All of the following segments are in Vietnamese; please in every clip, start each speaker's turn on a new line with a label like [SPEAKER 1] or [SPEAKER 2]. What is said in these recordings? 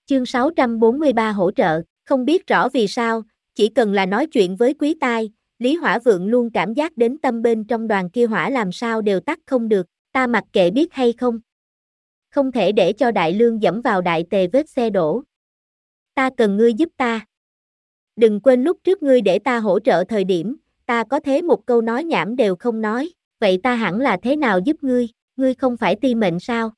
[SPEAKER 1] Chương 643 hỗ trợ, không biết rõ vì sao, chỉ cần là nói chuyện với Quý Tai, Lý Hỏa Vượng luôn cảm giác đến tâm bên trong đoàn kia hỏa làm sao đều tắt không được, ta mặc kệ biết hay không. Không thể để cho Đại Lương dẫm vào đại tề vết xe đổ. Ta cần ngươi giúp ta. Đừng quên lúc trước ngươi để ta hỗ trợ thời điểm, ta có thế một câu nói nhảm đều không nói, vậy ta hẳn là thế nào giúp ngươi không phải ti mệnh sao?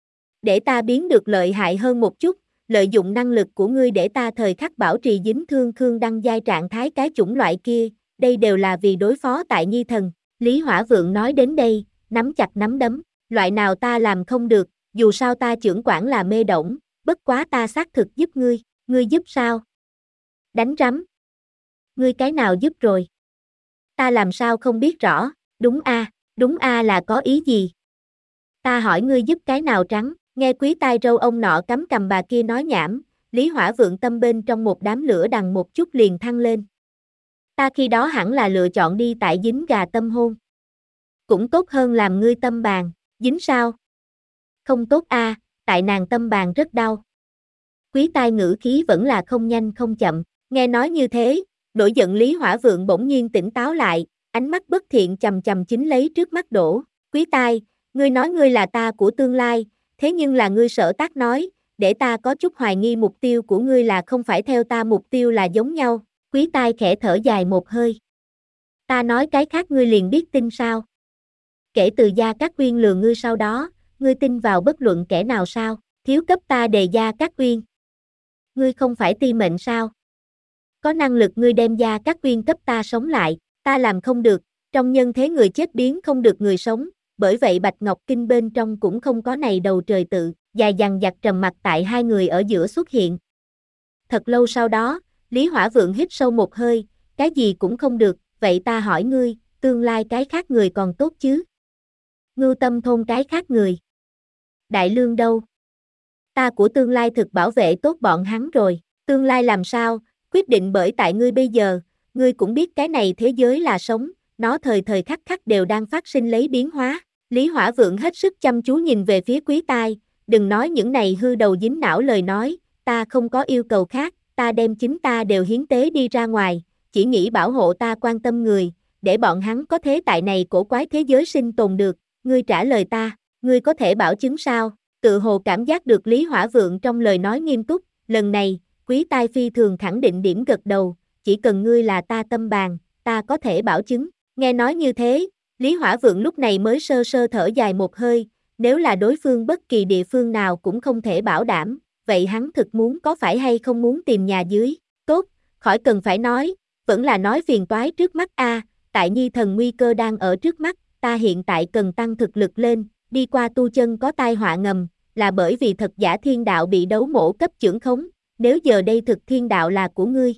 [SPEAKER 1] Để ta biến được lợi hại hơn một chút, lợi dụng năng lực của ngươi để ta thời khắc bảo trì dính thương Khương Đăng giai trạng thái cái chủng loại kia, đây đều là vì đối phó tại Nhi Thần. Lý Hỏa Vượng nói đến đây, nắm chặt nắm đấm, loại nào ta làm không được, dù sao ta chưởng quản là mê đổng, bất quá ta xác thực giúp ngươi giúp sao? Đánh rắm. Ngươi cái nào giúp rồi? Ta làm sao không biết rõ, đúng a là có ý gì? Ta hỏi ngươi giúp cái nào trắng, nghe Quý Tai râu ông nọ cắm cằm bà kia nói nhảm, Lý Hỏa Vượng tâm bên trong một đám lửa đằng một chút liền thăng lên. Ta khi đó hẳn là lựa chọn đi tại dính gà tâm hôn. Cũng tốt hơn làm ngươi tâm bàn, dính sao? Không tốt a, tại nàng tâm bàn rất đau. Quý Tai ngữ khí vẫn là không nhanh không chậm, nghe nói như thế, nổi giận Lý Hỏa Vượng bỗng nhiên tỉnh táo lại, ánh mắt bất thiện chầm chầm chính lấy trước mắt đổ. Quý Tai, ngươi nói ngươi là ta của tương lai, thế nhưng là ngươi Sở Tác nói, để ta có chút hoài nghi mục tiêu của ngươi là không phải theo ta mục tiêu là giống nhau. Quý Tai khẽ thở dài một hơi. Ta nói cái khác ngươi liền biết tin sao? Kể từ Gia Cát Uyên lừa ngươi sau đó, ngươi tin vào bất luận kẻ nào sao? Thiếu cấp ta đề Gia Cát Uyên. Ngươi không phải ti mệnh sao? Có năng lực ngươi đem Gia Cát Uyên cấp ta sống lại, ta làm không được, trong nhân thế người chết biến không được người sống, bởi vậy Bạch Ngọc Kinh bên trong cũng không có này đầu trời tự, dài dằng dặc trầm mặc tại hai người ở giữa xuất hiện. Thật lâu sau đó, Lý Hỏa Vượng hít sâu một hơi, cái gì cũng không được, vậy ta hỏi ngươi, tương lai cái khác người còn tốt chứ? Ngưu Tâm thôn cái khác người. Đại Lương đâu? Ta của tương lai thực bảo vệ tốt bọn hắn rồi, tương lai làm sao, quyết định bởi tại ngươi bây giờ, ngươi cũng biết cái này thế giới là sống, nó thời thời khắc khắc đều đang phát sinh lấy biến hóa. Lý Hỏa Vượng hết sức chăm chú nhìn về phía Quý Tai, đừng nói những này hư đầu dính não lời nói, ta không có yêu cầu khác, ta đem chính ta đều hiến tế đi ra ngoài, chỉ nghĩ bảo hộ ta quan tâm người, để bọn hắn có thế tại này cổ quái thế giới sinh tồn được, ngươi trả lời ta, ngươi có thể bảo chứng sao? Tự hồ cảm giác được Lý Hỏa Vượng trong lời nói nghiêm túc, lần này, Quý Tai phi thường khẳng định điểm gật đầu, chỉ cần ngươi là ta tâm bàn, ta có thể bảo chứng. Nghe nói như thế, Lý Hỏa Vượng lúc này mới sơ sơ thở dài một hơi, nếu là đối phương bất kỳ địa phương nào cũng không thể bảo đảm, vậy hắn thực muốn có phải hay không muốn tìm nhà dưới, tốt, khỏi cần phải nói, vẫn là nói phiền toái trước mắt a, tại Nhi Thần nguy cơ đang ở trước mắt, ta hiện tại cần tăng thực lực lên, đi qua tu chân có tai họa ngầm, là bởi vì thật giả thiên đạo bị đấu mổ cấp chưởng khống, nếu giờ đây thực thiên đạo là của ngươi.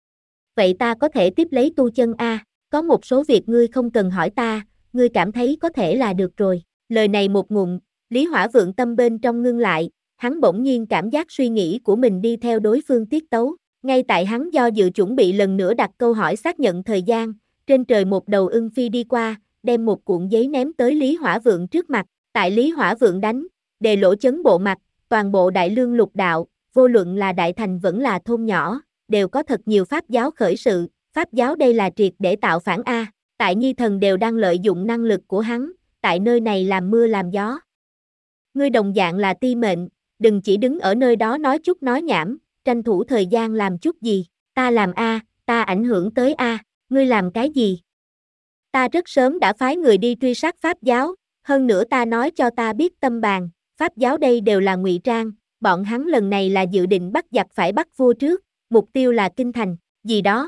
[SPEAKER 1] Vậy ta có thể tiếp lấy tu chân a, có một số việc ngươi không cần hỏi ta, ngươi cảm thấy có thể là được rồi. Lời này một ngụm, Lý Hỏa Vượng tâm bên trong ngưng lại, hắn bỗng nhiên cảm giác suy nghĩ của mình đi theo đối phương tiết tấu, ngay tại hắn do dự chuẩn bị lần nữa đặt câu hỏi xác nhận thời gian, trên trời một đầu ưng phi đi qua, đem một cuộn giấy ném tới Lý Hỏa Vượng trước mặt, tại Lý Hỏa Vượng đánh, đề lỗ chấn bộ mặt, toàn bộ Đại Lương lục đạo, vô luận là đại thành vẫn là thôn nhỏ, đều có thật nhiều pháp giáo khởi sự, pháp giáo đây là triệt để tạo phản a, tại Nhi Thần đều đang lợi dụng năng lực của hắn, tại nơi này làm mưa làm gió. Ngươi đồng dạng là ti mệnh, đừng chỉ đứng ở nơi đó nói chút nói nhảm, tranh thủ thời gian làm chút gì, ta làm a, ta ảnh hưởng tới a, ngươi làm cái gì? Ta rất sớm đã phái người đi truy sát pháp giáo, hơn nữa ta nói cho ta biết tâm bàn, pháp giáo đây đều là ngụy trang, bọn hắn lần này là dự định bắt giặc phải bắt vua trước, mục tiêu là kinh thành, gì đó.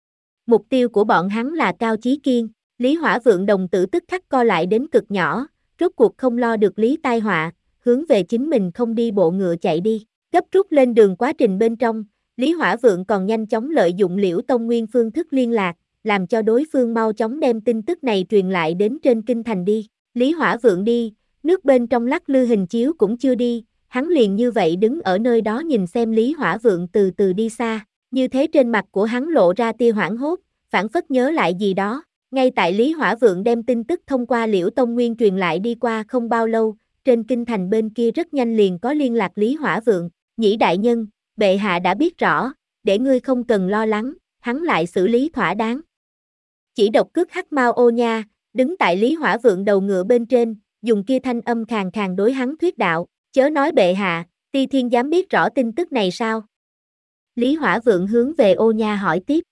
[SPEAKER 1] Mục tiêu của bọn hắn là Cao Chí Kiên, Lý Hỏa Vượng đồng tử tức khắc co lại đến cực nhỏ, rốt cuộc không lo được Lý tai họa, hướng về chính mình không đi bộ ngựa chạy đi, gấp rút lên đường quá trình bên trong, Lý Hỏa Vượng còn nhanh chóng lợi dụng Liễu Tông Nguyên phương thức liên lạc, làm cho đối phương mau chóng đem tin tức này truyền lại đến trên kinh thành đi. Lý Hỏa Vượng đi, nước bên trong lắc lư hình chiếu cũng chưa đi, hắn liền như vậy đứng ở nơi đó nhìn xem Lý Hỏa Vượng từ từ đi xa, như thế trên mặt của hắn lộ ra tia hoảng hốt, phảng phất nhớ lại gì đó. Ngay tại Lý Hỏa Vượng đem tin tức thông qua Liễu Tông Nguyên truyền lại đi qua không bao lâu, trên kinh thành bên kia rất nhanh liền có liên lạc Lý Hỏa Vượng, Nhĩ đại nhân, bệ hạ đã biết rõ, để ngươi không cần lo lắng, hắn lại xử lý thỏa đáng. Chỉ độc cước hắc mao ô nha, đứng tại Lý Hỏa Vượng đầu ngựa bên trên, dùng kia thanh âm khàn khàn đối hắn thuyết đạo, chớ nói bệ hạ, Ti Thiên dám biết rõ tin tức này sao? Lý Hỏa Vượng hướng về ô nha hỏi tiếp.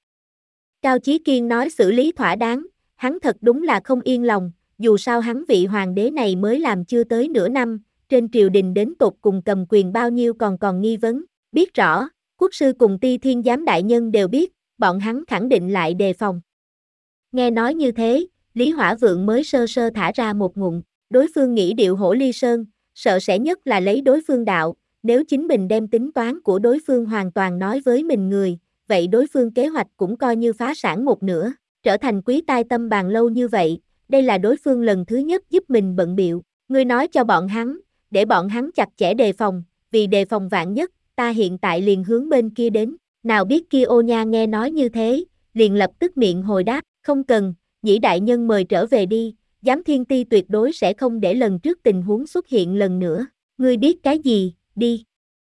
[SPEAKER 1] Cao Chí Kiên nói xử lý thỏa đáng, hắn thật đúng là không yên lòng, dù sao hắn vị hoàng đế này mới làm chưa tới nửa năm, trên triều đình đến tột cùng cầm quyền bao nhiêu còn nghi vấn, biết rõ, quốc sư cùng Ti Thiên giám đại nhân đều biết, bọn hắn khẳng định lại đề phòng. Nghe nói như thế, Lý Hỏa Vượng mới sơ sơ thả ra một ngụm, đối phương nghĩ điệu hổ ly sơn, sợ sẽ nhất là lấy đối phương đạo, nếu chính mình đem tính toán của đối phương hoàn toàn nói với mình người, vậy đối phương kế hoạch cũng coi như phá sản một nửa, trở thành quý tai tâm bàn lâu như vậy, đây là đối phương lần thứ nhất giúp mình bận biệu, ngươi nói cho bọn hắn, để bọn hắn chặt chẽ đề phòng, vì đề phòng vạn nhất, ta hiện tại liền hướng bên kia đến, nào biết kia ô nha nghe nói như thế, liền lập tức miệng hồi đáp, không cần, Nhĩ đại nhân mời trở về đi, giám thiên ti tuyệt đối sẽ không để lần trước tình huống xuất hiện lần nữa, ngươi biết cái gì, đi.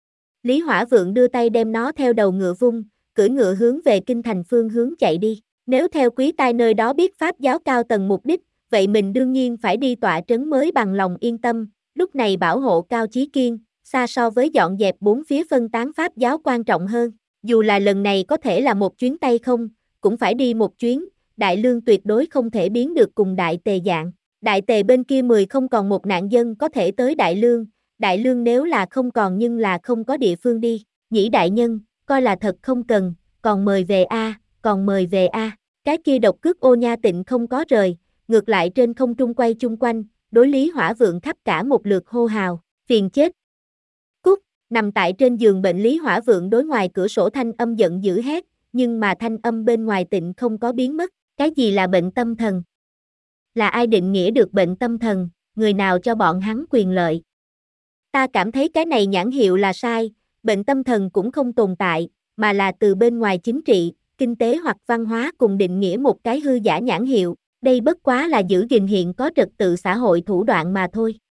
[SPEAKER 1] Lý Hỏa Vượng đưa tay đem nó theo đầu ngựa vung, cưỡi ngựa hướng về kinh thành phương hướng chạy đi, nếu theo quý tai nơi đó biết pháp giáo cao tầng mục đích, vậy mình đương nhiên phải đi tọa trấn mới bằng lòng yên tâm, lúc này bảo hộ Cao Chí Kiên, xa so với dọn dẹp bốn phía phân tán pháp giáo quan trọng hơn, dù là lần này có thể là một chuyến tay không, cũng phải đi một chuyến, Đại Lương tuyệt đối không thể biến được cùng Đại Tề dạng, Đại Tề bên kia 10 không còn một nạn dân có thể tới Đại Lương nếu là không còn nhưng là không có địa phương đi, Nhĩ đại nhân, coi là thật không cần, còn mời về còn mời về cái kia độc cước ô nha tịnh không có rời, ngược lại trên không trung quay chung quanh, đối Lý Hỏa Vượng khắp cả một lượt hô hào, phiền chết. Cút, nằm tại trên giường bệnh Lý Hỏa Vượng đối ngoài cửa sổ thanh âm giận dữ hét, nhưng mà thanh âm bên ngoài tịnh không có biến mất, cái gì là bệnh tâm thần? Là ai định nghĩa được bệnh tâm thần, người nào cho bọn hắn quyền lợi? Ta cảm thấy cái này nhãn hiệu là sai, bệnh tâm thần cũng không tồn tại, mà là từ bên ngoài chính trị, kinh tế hoặc văn hóa cùng định nghĩa một cái hư giả nhãn hiệu, đây bất quá là giữ gìn hiện có trật tự xã hội thủ đoạn mà thôi.